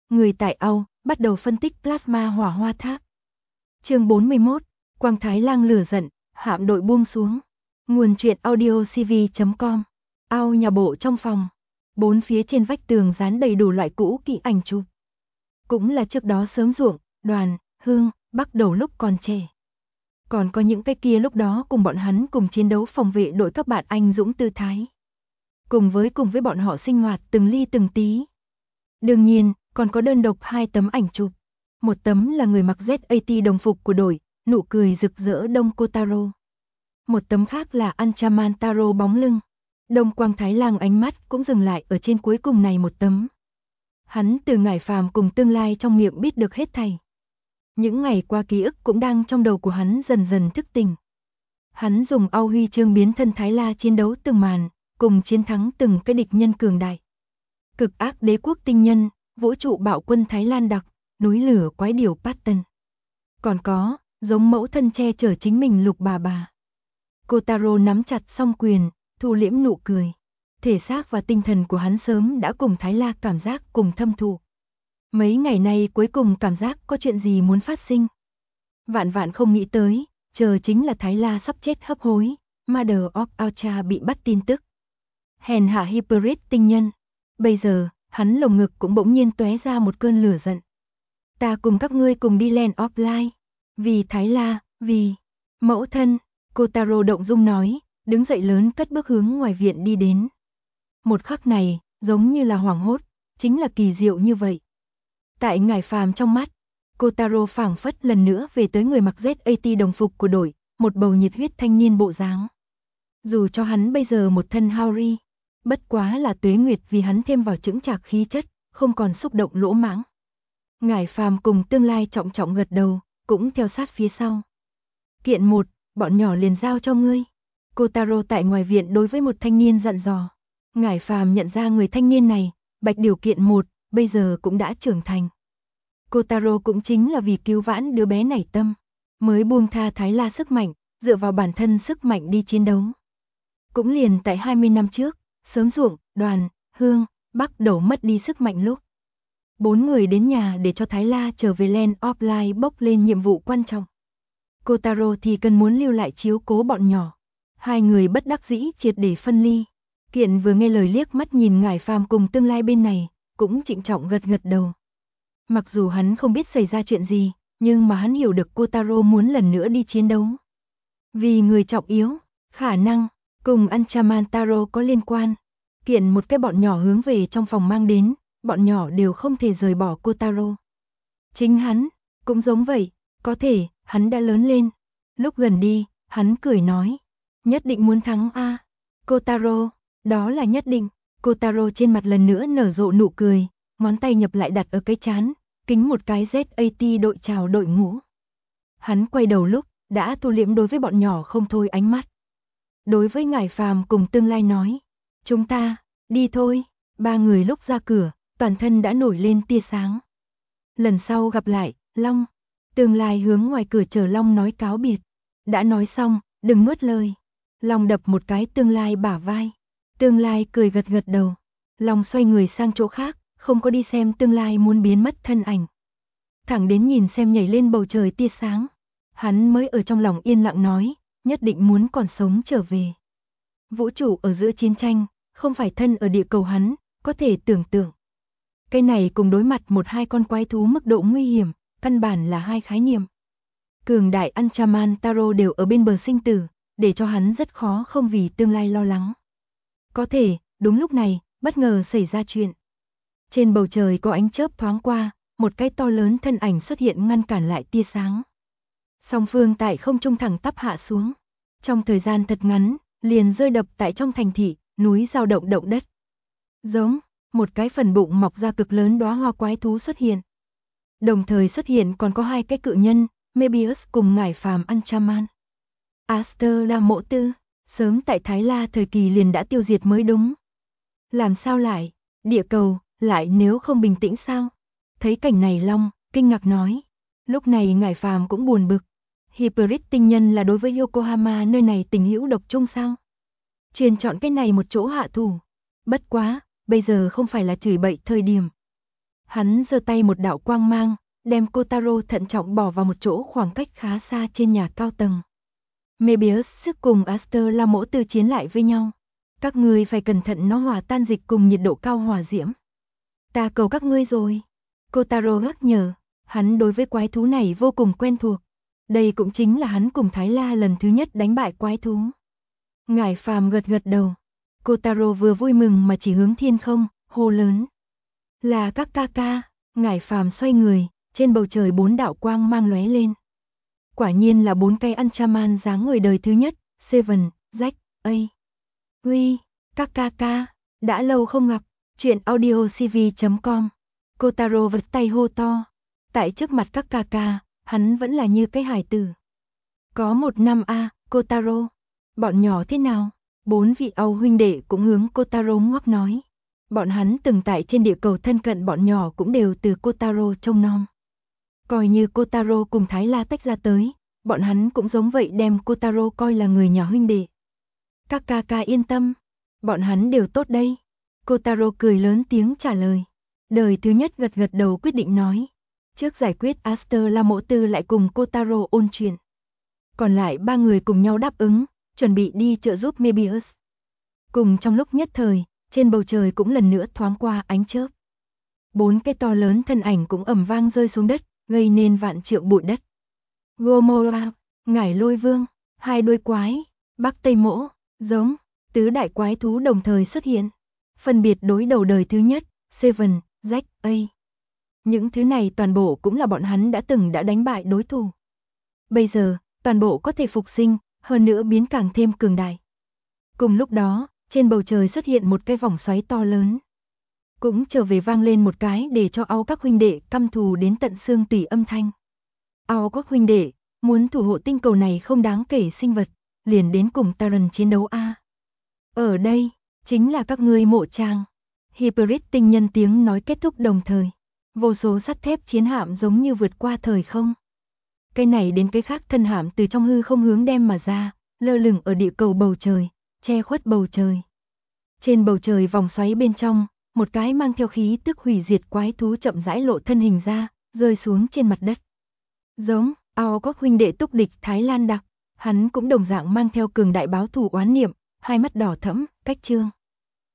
Người tại Âu bắt đầu phân tích plasma hỏa hoa tháp. Chương 41, Quang Thái Lang lửa giận, hạm đội buông xuống. Nguồn truyện audio cv.com. Ao nhà bộ trong phòng. Bốn phía trên vách tường dán đầy đủ loại cũ kỹ ảnh chụp. Cũng là trước đó Sớm Ruộng, Đoàn, Hương, Bắc Đầu lúc còn trẻ. Còn có những cái kia lúc đó cùng bọn hắn cùng chiến đấu phòng vệ đội các bạn anh dũng tư thái. Cùng với bọn họ sinh hoạt từng ly từng tí. Đương nhiên, còn có đơn độc 2 tấm ảnh chụp. Một tấm là người mặc ZAT đồng phục của đội, nụ cười rực rỡ Đông Kotaro. Một tấm khác là Anchaman Taro bóng lưng. Đông Quang Thái Lang ánh mắt cũng dừng lại ở trên cuối cùng này một tấm. Hắn từ Ngải Phàm cùng tương lai trong miệng biết được hết thảy. Những ngày qua ký ức cũng đang trong đầu của hắn dần dần thức tỉnh. Hắn dùng Âu huy chương biến thân Thái La chiến đấu từng màn, cùng chiến thắng từng cái địch nhân cường đại. Cực ác đế quốc tinh nhân, vũ trụ bạo quân Thái Lan đặc, núi lửa quái điểu Patton. Còn có, giống mẫu thân che chở chính mình Lục bà. Kotaro nắm chặt song quyền, thu liễm nụ cười. Thể xác và tinh thần của hắn sớm đã cùng Thái La cảm giác cùng thâm thụ. Mấy ngày nay cuối cùng cảm giác có chuyện gì muốn phát sinh. Vạn vạn không nghĩ tới, chờ chính là Thái La sắp chết hấp hối, Mother of Ultra bị bắt tin tức. Hèn hạ Hybrid tinh nhân. Bây giờ, hắn lồng ngực cũng bỗng nhiên tóe ra một cơn lửa giận. Ta cùng các ngươi cùng đi Land of Light. Vì Thái La, vì mẫu thân, Kotaro động dung nói, đứng dậy lớn cất bước hướng ngoài viện đi đến. Một khắc này, giống như là hoảng hốt, chính là kỳ diệu như vậy. Tại Ngải Phàm trong mắt, Kotaro phảng phất lần nữa về tới người mặc ZAT đồng phục của đội, một bầu nhiệt huyết thanh niên bộ dáng. Dù cho hắn bây giờ một thân Haori, bất quá là tuế nguyệt vì hắn thêm vào chững chạc khí chất, không còn xúc động lỗ mãng. Ngải Phàm cùng tương lai trọng trọng gật đầu, cũng theo sát phía sau. Kiện 1, bọn nhỏ liền giao cho ngươi. Kotaro tại ngoài viện đối với một thanh niên dặn dò. Ngải Phàm nhận ra người thanh niên này, Bạch Điều Kiện 1, bây giờ cũng đã trưởng thành. Kotaro cũng chính là vì cứu vãn đứa bé này tâm, mới buông tha Thái La sức mạnh, dựa vào bản thân sức mạnh đi chiến đấu. Cũng liền tại 20 năm trước, Sớm Ruộng, Đoàn, Hương, Bắc Đầu mất đi sức mạnh lúc. 4 người đến nhà để cho Thái La trở về Land of Light bốc lên nhiệm vụ quan trọng. Kotaro thì cần muốn lưu lại chiếu cố bọn nhỏ. 2 người bất đắc dĩ triệt để phân ly. Kiện vừa nghe lời liếc mắt nhìn Ngải Phàm cùng tương lai bên này, cũng trịnh trọng gật gật đầu. Mặc dù hắn không biết xảy ra chuyện gì, nhưng mà hắn hiểu được Kotaro muốn lần nữa đi chiến đấu. Vì người trọng yếu, khả năng, cùng Anchaman Taro có liên quan. Kiện một cái bọn nhỏ hướng về trong phòng mang đến, bọn nhỏ đều không thể rời bỏ Kotaro. Chính hắn, cũng giống vậy, có thể, hắn đã lớn lên. Lúc gần đi, hắn cười nói, nhất định muốn thắng a, Kotaro, đó là nhất định. Kotaro trên mặt lần nữa nở rộ nụ cười, ngón tay nhập lại đặt ở cái trán, kính một cái ZAT đội chào đội ngũ. Hắn quay đầu lúc, đã thu liễm đối với bọn nhỏ không thôi ánh mắt. Đối với Ngải Phàm cùng tương lai nói, chúng ta, đi thôi. 3 người lúc ra cửa, toàn thân đã nổi lên tia sáng. Lần sau gặp lại, Long. Tương lai hướng ngoài cửa chờ Long nói cáo biệt. Đã nói xong, đừng nuốt lời. Long đập một cái tương lai bả vai. Tương lai cười gật gật đầu. Long xoay người sang chỗ khác, không có đi xem tương lai muốn biến mất thân ảnh. Thẳng đến nhìn xem nhảy lên bầu trời tia sáng. Hắn mới ở trong lòng yên lặng nói, nhất định muốn còn sống trở về. Vũ trụ ở giữa chiến tranh, không phải thân ở địa cầu hắn, có thể tưởng tượng. Cái này cùng đối mặt 1-2 con quái thú mức độ nguy hiểm, căn bản là 2 khái niệm. Cường đại Anchaman Taro đều ở bên bờ sinh tử, để cho hắn rất khó không vì tương lai lo lắng. Có thể, đúng lúc này, bất ngờ xảy ra chuyện. Trên bầu trời có ánh chớp thoáng qua, một cái to lớn thân ảnh xuất hiện ngăn cản lại tia sáng. Song phương tại không trung thẳng tắp hạ xuống. Trong thời gian thật ngắn, liền rơi đập tại trong thành thị, núi dao động động đất. Giống, một cái phần bụng mọc ra cực lớn đóa hoa quái thú xuất hiện. Đồng thời xuất hiện còn có 2 cái cự nhân, Mebius cùng Ngải Phàm Anchaman. Aster là mộ tư, sớm tại Thái La thời kỳ liền đã tiêu diệt mới đúng. Làm sao lại, địa cầu, lại nếu không bình tĩnh sao? Thấy cảnh này Long, kinh ngạc nói. Lúc này Ngải Phàm cũng buồn bực. Hybrid tinh nhân là đối với Yokohama nơi này tình hữu độc chung sao? Chuyên chọn cái này một chỗ hạ thủ. Bất quá, bây giờ không phải là chửi bậy thời điểm. Hắn giơ tay một đạo quang mang, đem Kotaro thận trọng bỏ vào một chỗ khoảng cách khá xa trên nhà cao tầng. Mebius sức cùng Aster La Mỗ Tư chiến lại với nhau. Các ngươi phải cẩn thận nó hòa tan dịch cùng nhiệt độ cao hỏa diễm. Ta cầu các ngươi rồi. Kotaro nhắc nhở, hắn đối với quái thú này vô cùng quen thuộc. Đây cũng chính là hắn cùng Thái La lần thứ nhất đánh bại quái thú. Ngải Phàm gật gật đầu. Kotaro vừa vui mừng mà chỉ hướng thiên không, hô lớn. Là các ca ca. Ngải Phàm xoay người, trên bầu trời 4 đạo quang mang lóe lên. Quả nhiên là 4 cây Ultraman dáng người đời thứ nhất, Seven, Jack, A. Huy, các ca ca, đã lâu không gặp, chuyện audiocv.com. Kotaro vật tay hô to. Tại trước mặt các ca ca, hắn vẫn là như cái hài tử. Có 1 năm Kotaro. Bọn nhỏ thế nào? 4 vị Âu huynh đệ cũng hướng Kotaro ngoắc nói. Bọn hắn từng tại trên địa cầu thân cận bọn nhỏ cũng đều từ Kotaro trông nom. Coi như Kotaro cùng Thái La tách ra tới, bọn hắn cũng giống vậy đem Kotaro coi là người nhà huynh đệ. Các ca ca yên tâm, bọn hắn đều tốt đây. Kotaro cười lớn tiếng trả lời. Đời thứ nhất gật gật đầu quyết định nói. Trước giải quyết Aster La Mỗ Tư lại cùng Kotaro ôn chuyện. Còn lại 3 người cùng nhau đáp ứng, chuẩn bị đi trợ giúp Mebius. Cùng trong lúc nhất thời, trên bầu trời cũng lần nữa thoáng qua ánh chớp. 4 cái to lớn thân ảnh cũng ầm vang rơi xuống đất, gây nên vạn trượng bụi đất. Gomorrah, Ngải Lôi Vương, 2 đuôi quái, Bắc Tây Mỗ, giống, tứ đại quái thú đồng thời xuất hiện. Phân biệt đối đầu đời thứ nhất, Seven, Jack, A. Những thứ này toàn bộ cũng là bọn hắn đã đánh bại đối thủ. Bây giờ, toàn bộ có thể phục sinh, hơn nữa biến càng thêm cường đại. Cùng lúc đó, trên bầu trời xuất hiện một cái vòng xoáy to lớn. Cũng trở về vang lên một cái để cho Ao các huynh đệ căm thù đến tận xương tủy âm thanh. Ao các huynh đệ, muốn thủ hộ tinh cầu này không đáng kể sinh vật, liền đến cùng Taran chiến đấu a. Ở đây, chính là các ngươi mộ trang. Hybrid tinh nhân tiếng nói kết thúc đồng thời. Vô số sắt thép chiến hạm giống như vượt qua thời không. Cái này đến cái khác thân hạm từ trong hư không hướng đem mà ra, lơ lửng ở địa cầu bầu trời, che khuất bầu trời. Trên bầu trời vòng xoáy bên trong, một cái mang theo khí tức hủy diệt quái thú chậm rãi lộ thân hình ra, rơi xuống trên mặt đất. Giống, Ao các huynh đệ túc địch Thái Lan đặc, hắn cũng đồng dạng mang theo cường đại báo thù oán niệm, hai mắt đỏ thẫm, cách trương.